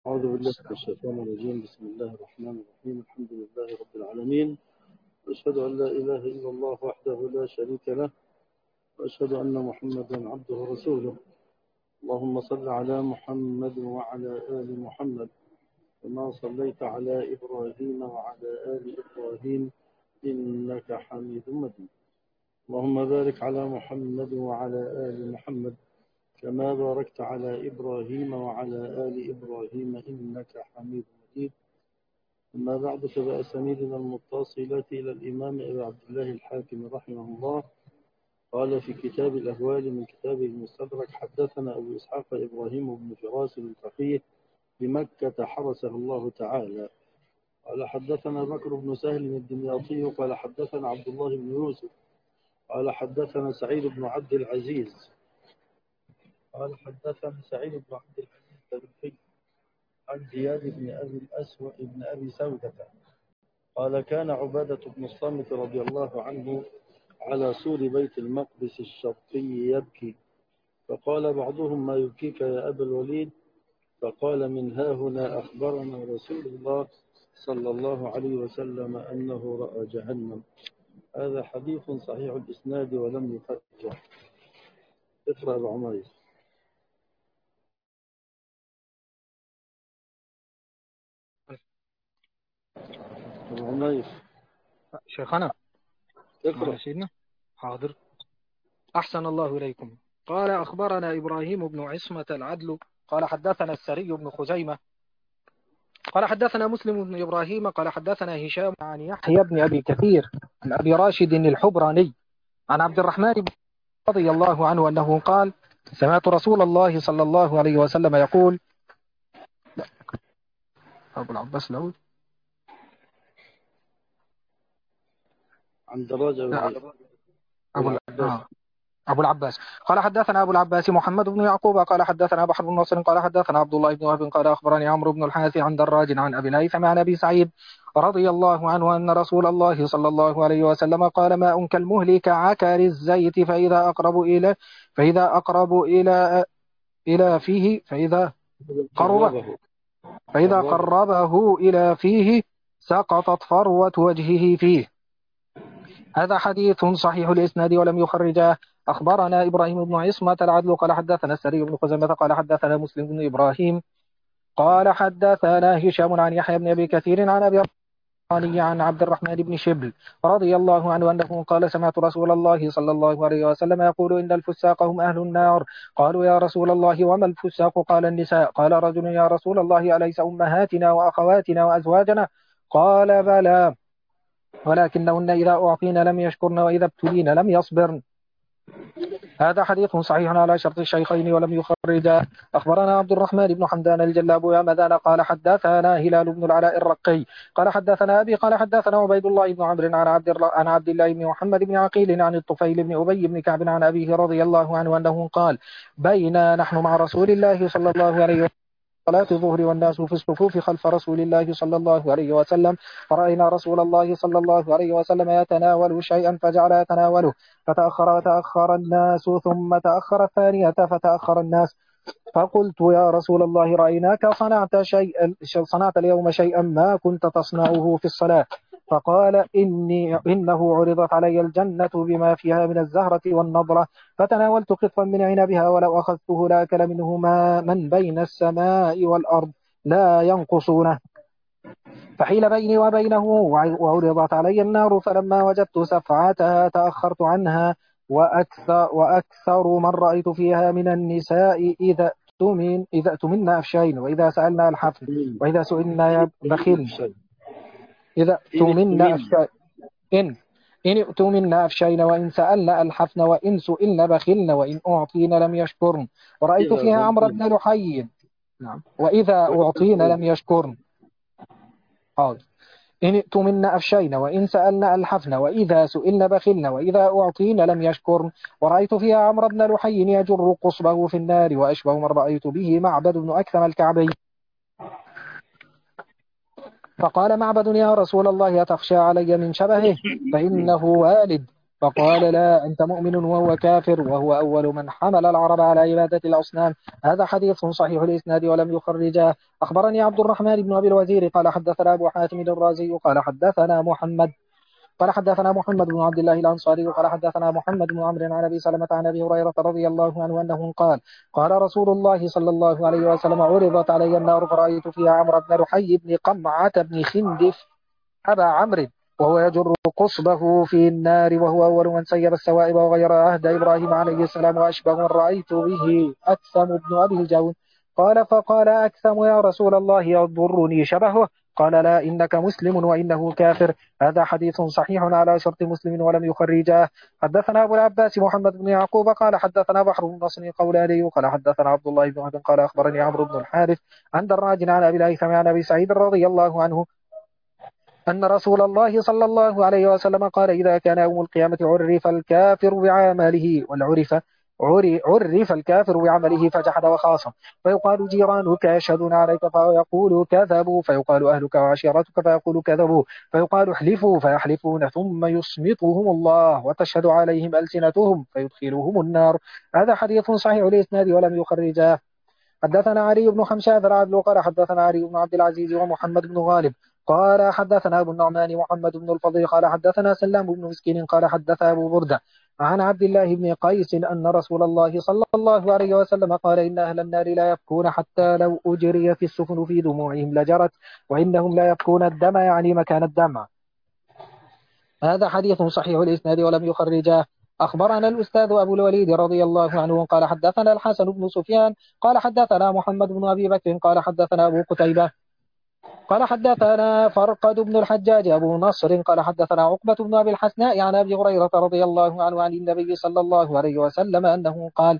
أعوذ بالله من الشيطان الرجيم. بسم الله الرحمن الرحيم. الحمد لله رب العالمين، وأشهد أن لا إله إلا الله وحده لا شريك له، وأشهد أن محمدا عبده ورسوله. اللهم صل على محمد وعلى آل محمد كما صليت على إبراهيم وعلى آل إبراهيم إنك حميد مجيد. اللهم بارك على محمد وعلى آل محمد كما باركت على إبراهيم وعلى آل إبراهيم إنك حميد مجيد. أما بعد، فبأسانيدنا المتصلة إلى الإمام أبي عبد الله الحاكم رحمه الله قال في كتاب الأهوال من كتابه المستدرك: حدثنا أبو إسحاق إبراهيم بن فراس الفقيه بمكة حرسه الله تعالى قال حدثنا بكر بن سهل الدمياطي قال حدثنا عبد الله بن يوسف قال حدثنا سعيد بن عبد العزيز قال حدثنا سعيد بن عبد العزيز التبوكي عن زياد بن أبي الأسود بن أبي سودة قال كان عبادة بن الصامت رضي الله عنه على سور بيت المقدس الشرقي يبكي، فقال بعضهم: ما يبكيك يا أبا الوليد؟ فقال: من ها هنا أخبرنا رسول الله صلى الله عليه وسلم أنه رأى جهنم. هذا حديث صحيح الإسناد ولم يخرجه. اقرأ أبو عمير. أبو عمير شيخنا اقرأ. معنا سيدنا. حاضر. أحسن الله إليكم. قال أخبرنا إبراهيم بن عصمة العدل قال حدثنا السري بن خزيمة قال حدثنا مسلم بن إبراهيم قال حدثنا هشام عن يحيى بن أبي كثير عن أبي راشد الحبراني عن عبد الرحمن بن رضي الله عنه أنه قال سمعت رسول الله صلى الله عليه وسلم يقول أبو العباس الأول عن دراج أبو العباس. أبو العباس قال حدثنا أبو العباس محمد بن يعقوب قال حدثنا بحر بن نصر قال حدثنا عبد الله بن وهب قال أخبرني عمرو بن الحارث عن دراج عن أبي الهيثم عن أبي سعيد رضي الله عنه أن رسول الله صلى الله عليه وسلم قال ماء كالمهل كعكر الزيت فإذا أقرب إلى فيه قربه فإذا قربه إلى فيه سقطت فروة وجهه فيه. هذا حديث صحيح الإسناد ولم يخرجه. أخبرنا إبراهيم بن عصمة العدل قال حدثنا السري بن خزيمة قال حدثنا مسلم بن إبراهيم قال حدثنا هشام عن يحيى بن أبي كثير عن أبي الرحمن عن عبد الرحمن بن شبل رضي الله عنه أنه قال سمعت رسول الله صلى الله عليه وسلم يقول إن الفساق هم أهل النار. قالوا يا رسول الله وما الفساق؟ قال النساء. قال رجل يا رسول الله أليس أمهاتنا وأخواتنا وأزواجنا؟ قال بلى ولكنهن إذا أعطين لم يشكرن وإذا ابتلين لم يصبرن. هذا حديث صحيح على شرط الشيخين ولم يخرجا. أخبرنا عبد الرحمن بن حمدان الجلاب يا مدان قال حدثنا هلال بن العلاء الرقي قال حدثنا أبي قال حدثنا عبيد الله بن عمرو عن عبد الله بن محمد بن عقيل عن الطفيل بن أبي بن كعب عن أبيه رضي الله عنه أنه قال بينا نحن مع رسول الله صلى الله عليه وسلم صلاة الظهر والناس في الصفوف خلف رسول الله صلى الله عليه وسلم فرأينا رسول الله صلى الله عليه وسلم يتناول شيئا فجعل يتناوله فتأخر الناس ثم تأخر الثانية فتأخر الناس فقلت يا رسول الله رأيناك صنعت اليوم شيئا ما كنت تصنعه في الصلاة. فقال إنه عرضت علي الجنة بما فيها من الزهرة والنضرة فتناولت قطفا من عنبها ولو أخذته لأكل منه ما من بين السماء والأرض لا ينقصونه. فحيل بيني وبينه وعرضت علي النار فلما وجدت سفعتها تأخرت عنها. وأكثر من رأيت فيها من النساء إذا اؤتمن أفشين وإذا سألنا الحفل وإذا سئلنا بخلن. إذا اؤتمن أفشين إن اؤتمن أفشين وإن سألنا الحفن وإن سئلن بخلن وإن أعطين لم يشكرن. ورأيت فيها عمرو بن لحي. نعم. وإذا أعطين لم يشكرن. إن ائتمن أفشين وإن سألن ألحفن وإذا سئلن بخلن وإذا أعطين لم يشكرن. ورأيت فيها عمرو بن لحي يجر قصبه في النار وأشبه من رأيت به معبد بن أكثم الكعبي. فقال معبد يا رسول الله أتخشى علي من شبهه فإنه والد. فقال لا أنت مؤمن وهو كافر، وهو أول من حمل العرب على عبادة الأصنام. هذا حديث صحيح الإسناد ولم يخرجه. أخبرني عبد الرحمن بن أبي الوزير قال حدثنا أبو حاتم الرازي قال حدثنا محمد بن عبد الله الأنصاري قال حدثنا محمد بن عمرو عن أبي سلمة عن أبي هريرة رضي الله عنه أنه قال قال رسول الله صلى الله عليه وسلم عرضت علي النار فرأيت فيها عمرو بن رحي بن قمعة بن خندف أبا عمرو وهو يجر قصبه في النار، وهو أول من سيب السوائب وغير عهد إبراهيم عليه السلام، وأشبه من رأيت به أكثم بن أبي الجون. قال فقال أكثم يا رسول الله يضرني شبهه؟ قال لا إنك مسلم وإنه كافر. هذا حديث صحيح على شرط مسلم ولم يخرجاه. حدثنا أبو العباس محمد بن يعقوب قال حدثنا بحر بن نصر قولاني قال حدثنا عبد الله بن وهب قال أخبرني عمرو بن الحارث عن دراج عن أبي الهيثم عن أبي سعيد رضي الله عنه أن رسول الله صلى الله عليه وسلم قال إذا كان يوم القيامة عرف الكافر بعمله عرف الكافر بعمله فجحد وخاصم، فيقال جيرانك يشهدون عليك فيقول كذبوا، فيقال أهلك وعشيرتك فيقول كذبوا، فيقال احلفوا فيحلفون، ثم يصمتهم الله وتشهد عليهم ألسنتهم فيدخلهم النار. هذا حديث صحيح الإسناد ولم يخرجاه. حدثنا علي بن حمشاد العدل قال حدثنا علي بن عبد العزيز ومحمد بن غالب قال حدثنا أبو النعمان محمد بن الفضيل قال حدثنا سلام بن مسكين قال حدث أبو بردة عن عبد الله بن قيس أن رسول الله صلى الله عليه وسلم قال إن أهل النار لا يبكون حتى لو أجري في السفن في دموعهم لجرت، وإنهم لا يبكون الدم يعني مكان الدم. هذا حديث صحيح الإسناد ولم يخرجاه. أخبرنا الأستاذ أبو الوليد رضي الله عنه قال حدثنا الحسن بن سفيان قال حدثنا محمد بن أبي بكر قال حدثنا أبو قتيبة قال حدثنا فرقد بن الحجاج أبو نصر قال حدثنا عقبة بن أبي الحسناء عن أبي هريرة رضي الله عنه عن النبي صلى الله عليه وسلم أنه قال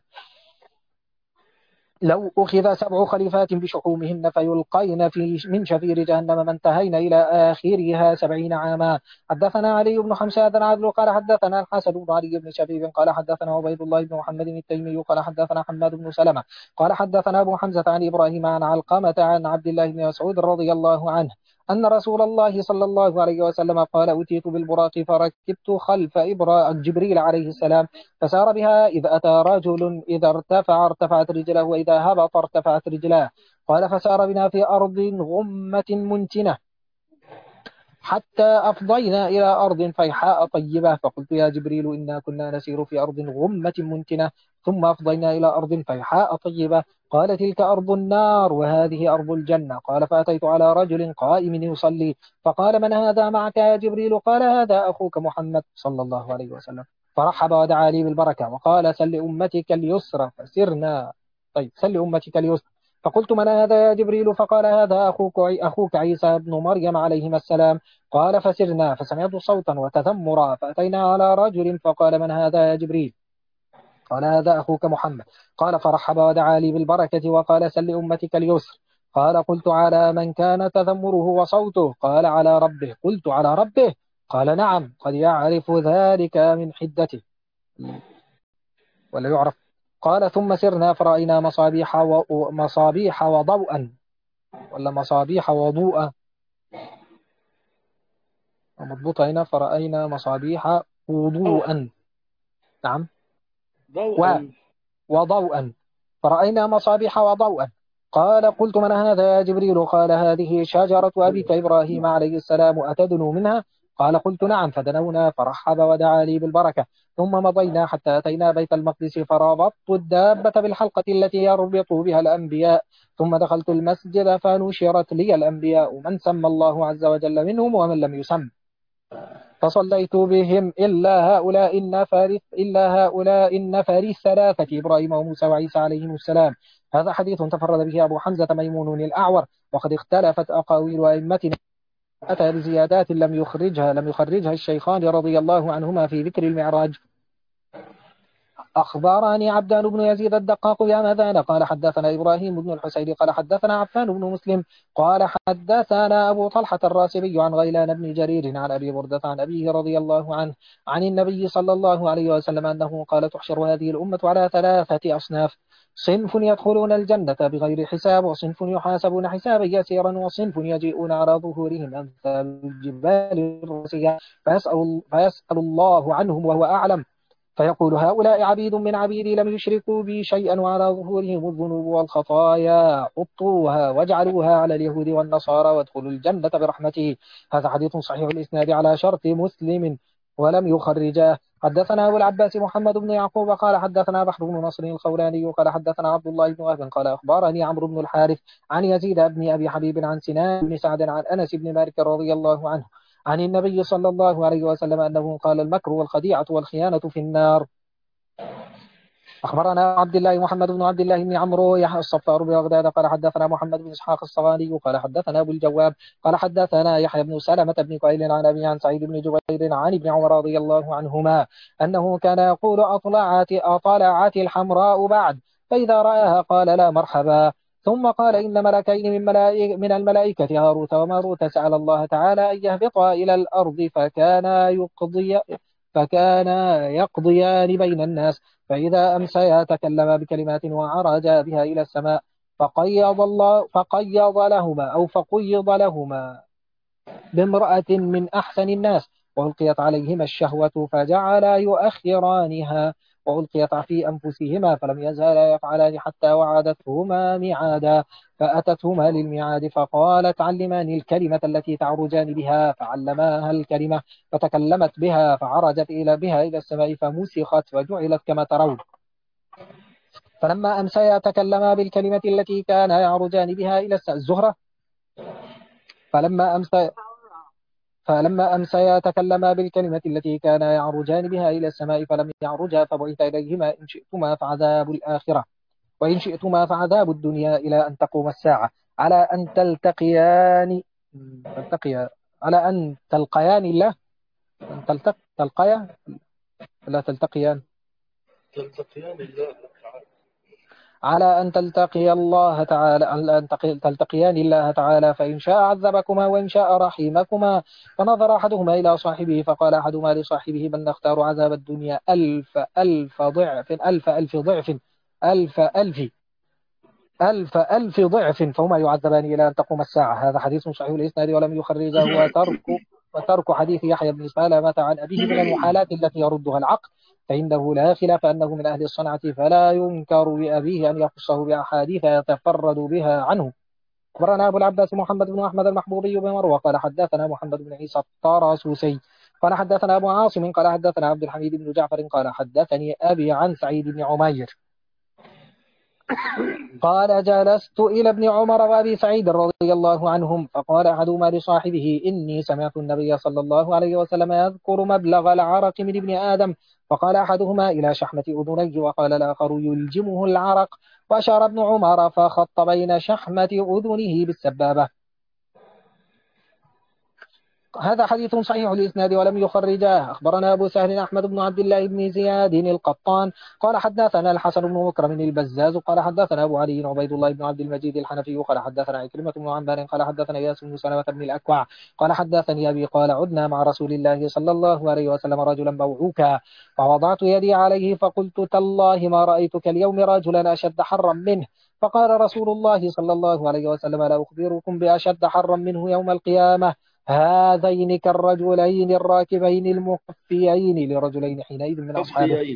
لو أخذ 7 خليفات بشحومهن فيلقين من شفير جهنم ما انتهينا إلى آخرها 70 عاما. حدثنا علي بن حمشاد العدل قال حدثنا الحسن بن علي بن شبيب قال حدثنا عبيد الله بن محمد التيمي قال حدثنا حماد بن سلمة قال حدثنا أبو حمزة عن إبراهيم عن علقمة عن عبد الله بن مسعود رضي الله عنه أن رسول الله صلى الله عليه وسلم قال أتيت بالبراق فركبت خلف جبريل عليه السلام فسار بها إذ أتى رجل إذا ارتفعت رجله وإذا هبط ارتفعت رجلاه. قال فسار بنا في أرض غمة منتنة حتى أفضينا إلى أرض فيحاء طيبة، فقلت يا جبريل إنا كنا نسير في أرض غمة منتنة ثم أفضينا إلى أرض فيحاء طيبة. قال تلك أرض النار وهذه أرض الجنة. قال فأتيت على رجل قائم يصلي فقال من هذا معك يا جبريل؟ قال هذا أخوك محمد صلى الله عليه وسلم، فرحب ودعا لي بالبركة وقال سل أمتك اليسر فسرنا. طيب سل أمتك اليسر. فقلت من هذا يا جبريل؟ فقال هذا أخوك عيسى بن مريم عليهما السلام. قال فسرنا فسمعت صوتا وتذمرا فأتينا على رجل فقال من هذا يا جبريل؟ قال هذا أخوك محمد. قال فرحب ودعا لي بالبركة وقال سل أمتك اليسر. قال قلت على من كان تذمره وصوته؟ قال على ربه. قلت على ربه؟ قال نعم قد يعرف ذلك من حدته ولا يعرف. قال ثم سرنا فرأينا مصابيح وضوءا ولا مصابيح وضوءا مضبوطة هنا، فرأينا مصابيح وضوءا نعم وضوءا فرأينا مصابيح وضوءا. قال قلت من هذا يا جبريل؟ قال هذه شجرة أبيك إبراهيم عليه السلام أتدنو منها؟ قال قلت نعم. فدنونا فرحب ودعا لي بالبركة ثم مضينا حتى أتينا بيت المقدس فربطت الدابة بالحلقة التي يربط بها الأنبياء ثم دخلت المسجد فنشرت لي الأنبياء من سمى الله عز وجل منهم ومن لم يسم، فصليت بهم إلا هؤلاء النفر الثلاثة إبراهيم وموسى وعيسى عليهم السلام. هذا حديث تفرد به أبو حمزة ميمون الأعور، وقد اختلفت أقاويل أئمتنا أتى بزيادات لم يخرجها الشيخان رضي الله عنهما في ذكر المعراج. أخبرني عبدان بن يزيد الدقاق بهمذان قال حدثنا إبراهيم بن الحسين قال حدثنا عفان بن مسلم قال حدثنا أبو طلحة الراسبي عن غيلان بن جرير عن أبي بردة عن أبيه رضي الله عنه عن النبي صلى الله عليه وسلم أنه قال تحشر هذه الأمة على ثلاثة أصناف: صنف يدخلون الجنة بغير حساب، وصنف يحاسبون حسابا يسيرا، وصنف يجيئون على ظهورهم أمثال الجبال الراسية فيسأل الله عنهم وهو أعلم، فيقول هؤلاء عبيد من عبيدي لم يشركوا بي شيئا، وعلى ظهورهم الذنوب والخطايا حطوها واجعلوها على اليهود والنصارى وادخلوا الجنة برحمته. هذا حديث صحيح الإسناد على شرط مسلم ولم يخرجاه. حدثنا أبو العباس محمد بن يعقوب قال حدثنا بحر بن نصر الخولاني قال حدثنا عبد الله بن وهب قال أخبرني عمرو بن الحارث عن يزيد بن أبي حبيب عن سنان بن سعد عن أنس بن مالك رضي الله عنه عن النبي صلى الله عليه وسلم أنه قال المكر والخديعة والخيانة في النار. أخبرنا عبد الله محمد بن عبد الله بن عمرو يحيى الصفار ببغداد قال حدثنا محمد بن إسحاق الصغاني قال حدثنا أبو الجواب قال حدثنا يحيى بن سلمة بن قيل عن أبي عن سعيد بن جبير عن ابن عمر رضي الله عنهما أنه كان يقول أطلعت الحمراء بعد، فإذا رآها قال لا مرحبا. ثم قال إن ملكين من الملائكة هاروت وماروت سأل الله تعالى أن يهبطا إلى الأرض فكانا يقضيان بين الناس، فإذا أمسيا تكلما بكلمات وعرجا بها إلى السماء، فقيض لهما بامرأة من أحسن الناس، وألقيت عليهما الشهوة فجعلا يؤخرانها، وألقيت في أنفسهما فلم يزالا يفعلان حتى وعدتهما ميعادا، فأتتهما للميعاد فقالت علماني الكلمة التي تعرجان بها، فعلماها الكلمة فتكلمت بها فعرجت بها إلى السماء فمسخت فجعلت كما ترون. فلما أمسيا تكلما بالكلمة التي كانا يعرجان بها إلى الزهرة فلما أمسيا تكلما بالكلمة التي كانا يعرجان بها إلى السماء فلم يعرجا، فبعث إليهما إن شئتما فعذاب الآخرة وإن شئتما فعذاب الدنيا إلى أن تقوم الساعة، على أن على أن تلقيان الله تلقيا لا تلتقيان الله. على أن تلتقي الله تعالى على أن تلتقيان الله تعالى، فإن شاء عذبكما وإن شاء رحمكما. فنظر أحدهما إلى صاحبه فقال أحدهما لصاحبه بل نختار عذاب الدنيا ألف ضعف ألف ضعف فهما يعذبان إلى أن تقوم الساعة. هذا حديث صحيح الإسناد ولم يخرجه. وترك حديث يحيى بن سلمة عن أبيه من المحالات التي يردها العقل، فإنه لا خلاف أنه من أهل الصنعة، فلا ينكر بأبيه أن يخصه بأحاديث يتفرد بها عنه. أخبرنا أبو العباس محمد بن أحمد المحبوبي بمروى قال حدثنا محمد بن عيسى الطرسوسي قال حدثنا أبو عاصم قال حدثنا عبد الحميد بن جعفر قال حدثني أبي عن سعيد بن عمير قال جلست إلى ابن عمر وأبي سعيد رضي الله عنهم، فقال أحدهما لصاحبه إني سمعت النبي صلى الله عليه وسلم يذكر مبلغ العرق من ابن آدم، فقال أحدهما إلى شحمة أذنيه وقال الآخر يلجمه العرق، وأشار ابن عمر فخط بين شحمة أذنه بالسبابة. هذا حديث صحيح الإسناد ولم يخرجاه. أخبرنا أبو سهل أحمد بن عبد الله بن زياد القطان قال حدثنا الحسن بن مكرم البزاز قال حدثنا أبو علي عبيد الله بن عبد المجيد الحنفي قال حدثنا عكرمة بن عمار قال حدثنا ياس بن سلمة بن الأكوع قال حدثني أبي قال عدنا مع رسول الله صلى الله عليه وسلم رجلا موعوكا، فوضعت يدي عليه فقلت تالله ما رأيتك اليوم رجلا أشد حرا منه، فقال رسول الله صلى الله عليه وسلم لا أخبركم بأشد حرا منه يوم القيامة، هذين كالرجلين الراكبين المقفيين لرجلين حينئذ من أصحابه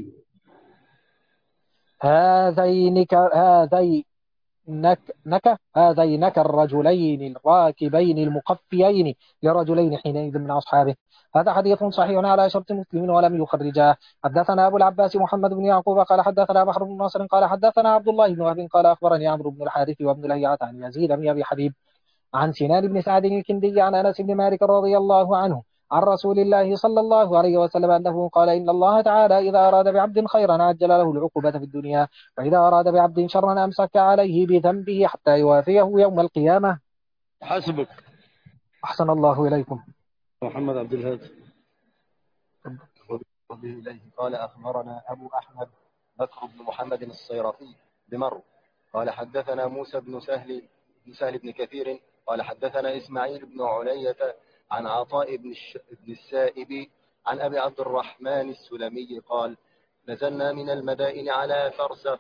هذين كالرجلين الراكبين المقفيين لرجلين حينئذ من أصحابه. هذا حديث صحيح على شرط مسلم ولم يخرجاه. حدثنا أبو العباس محمد بن يعقوب قال حدثنا بحر بن نصر قال حدثنا عبد الله بن وهب قال أخبرني عمرو بن الحارث وابن لهيعة عن يزيد بن أبي حبيب عن سنان بن سعد الكندي عن أنس بن مالك رضي الله عنه عن رسول الله صلى الله عليه وسلم أنه قال إن الله تعالى إذا أراد بعبد خيرا عجل له العقوبة في الدنيا، وإذا أراد بعبد شرا أمسك عليه بذنبه حتى يوافيه يوم القيامة. حسبك. أحسن الله إليكم. محمد عبد الهادي قال أخبرنا أبو أحمد بكر بن محمد الصيرفي بمرو قال حدثنا موسى بن سهل بن كثير قال حدثنا إسماعيل بن علية عن عطاء بن السائب عن أبي عبد الرحمن السلمي قال نزلنا من المدائن على فرسخ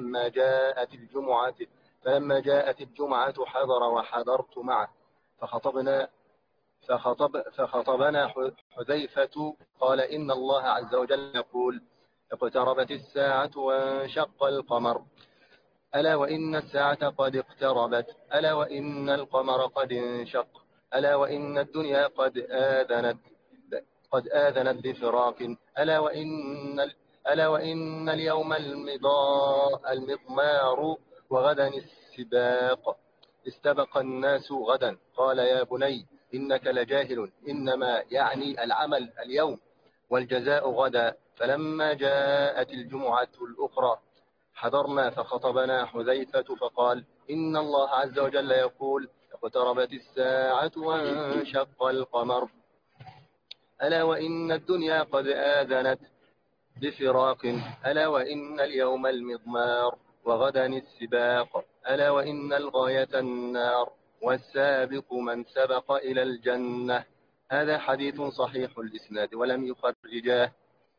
فلما جاءت الجمعة حضر وحضرت معه فخطبنا حذيفة قال إن الله عز وجل يقول اقتربت الساعة وانشق القمر ألا وإن الساعة قد اقتربت ألا وإن القمر قد انشق ألا وإن الدنيا قد آذنت بفراق ألا وإن اليوم المضمار وغدا السباق استبق الناس غدا قال يا بني إنك لجاهل إنما يعني العمل اليوم والجزاء غدا فلما جاءت الجمعة الأخرى حضرنا فخطبنا حذيفة فقال إن الله عز وجل يقول اقتربت الساعة وانشق القمر ألا وإن الدنيا قد آذنت بفراق ألا وإن اليوم المضمار وغدا السباق ألا وإن الغاية النار والسابق من سبق إلى الجنة. هذا حديث صحيح الإسناد ولم يخرجاه.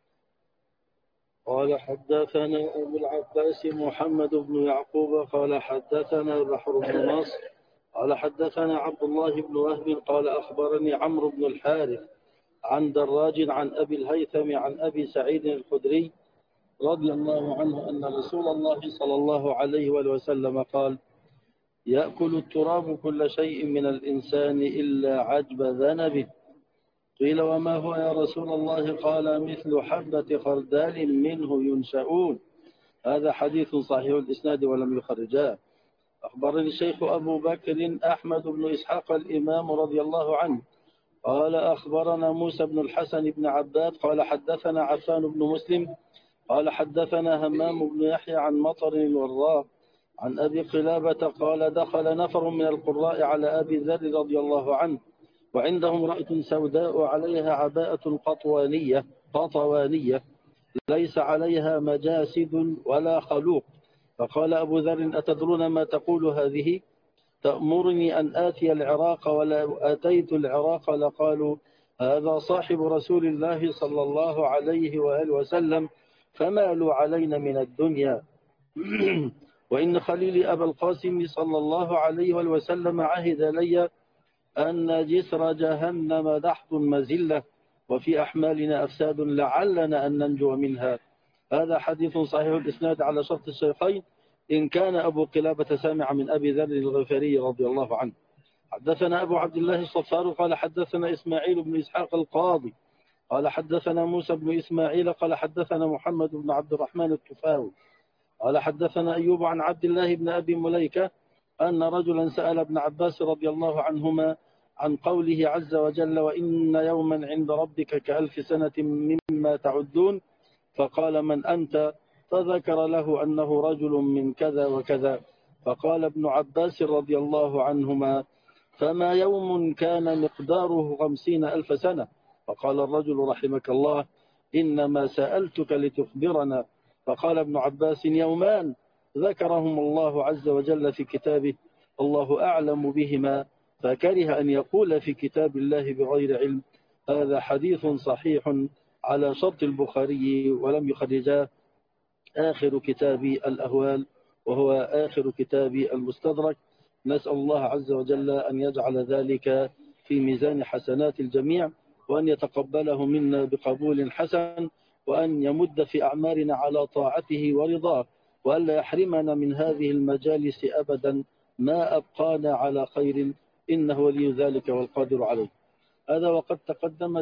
قال حدثنا أبو العباس محمد بن يعقوب قال حدثنا بحر بن نصر قال حدثنا عبد الله بن وهب قال أخبرني عمرو بن الحارث عن دراج عن أبي الهيثم عن أبي سعيد الخدري رضي الله عنه أن رسول الله صلى الله عليه وسلم قال يأكل التراب كل شيء من الإنسان إلا عجب ذنبه. قيل وما هو يا رسول الله؟ قال مثل حبة خردال منه ينشؤون. هذا حديث صحيح الإسناد ولم يخرجاه. أخبرني الشيخ أبو بكر أحمد بن إسحاق الإمام رضي الله عنه قال أخبرنا موسى بن الحسن بن عباد قال حدثنا عفان بن مسلم قال حدثنا همام بن يحيى عن مطر الوراق عن أبي قلابة قال دخل نفر من القراء على أبي ذر رضي الله عنه وعنده امرأة سوداء عليها عباءة قطوانية ليس عليها مجاسد ولا خلوق. فقال أبو ذر أتدرون ما تقول هذه؟ تأمرني أن آتي العراق ولو أتيت العراق لقالوا هذا صاحب رسول الله صلى الله عليه وآله وسلم فمالوا علينا من الدنيا. وإن خليلي أبا القاسم صلى الله عليه وآله وسلم عهد لي أن جسر جهنم دحض مزلة وفي أحمالنا أفساد لعلنا أن ننجو منها. هذا حديث صحيح الإسناد على شرط الشيخين إن كان أبو قلابة سامع من أبي ذر الغفاري رضي الله عنه. حدثنا أبو عبد الله الصفار قال حدثنا إسماعيل بن إسحاق القاضي قال حدثنا موسى بن إسماعيل قال حدثنا محمد بن عبد الرحمن الطفاوي قال حدثنا أيوب عن عبد الله بن أبي مليكة أن رجلا سأل ابن عباس رضي الله عنهما عن قوله عز وجل وإن يوما عند ربك كألف سنة مما تعدون فقال من أنت؟ فذكر له أنه رجل من كذا وكذا. فقال ابن عباس رضي الله عنهما فما يوم كان مقداره 50,000 سنة؟ فقال الرجل رحمك الله إنما سألتك لتخبرنا. فقال ابن عباس يومان ذكرهم الله عز وجل في كتابه الله أعلم بهما فكره أن يقول في كتاب الله بغير علم. هذا حديث صحيح على شرط البخاري ولم يخرجاه. آخر كتاب الأهوال وهو آخر كتاب المستدرك. نسأل الله عز وجل أن يجعل ذلك في ميزان حسنات الجميع وأن يتقبله منا بقبول حسن وأن يمد في أعمارنا على طاعته ورضاه وأن لا يحرمنا من هذه المجالس أبدا ما أبقانا على خير إنه ولي ذلك والقادر عليه. هذا وقد تقدمت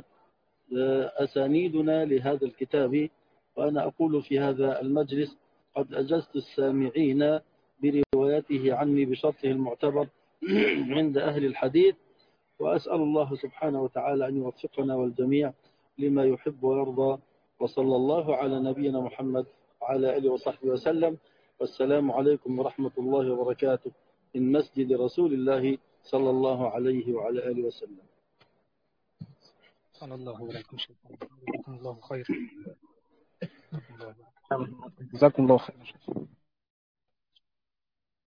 أسانيدنا لهذا الكتاب وأنا أقول في هذا المجلس قد أجزت السامعين بروايته عني بشرطه المعتبر عند أهل الحديث وأسأل الله سبحانه وتعالى أن يوفقنا والجميع لما يحب ويرضى وصلى الله على نبينا محمد وعلى آله وصحبه وسلم. والسلام عليكم ورحمة الله وبركاته من مسجد رسول الله صلى الله عليه وعلى آله وسلم. صلى الله عليكم شيخ الله خير. جزاكم الله خير.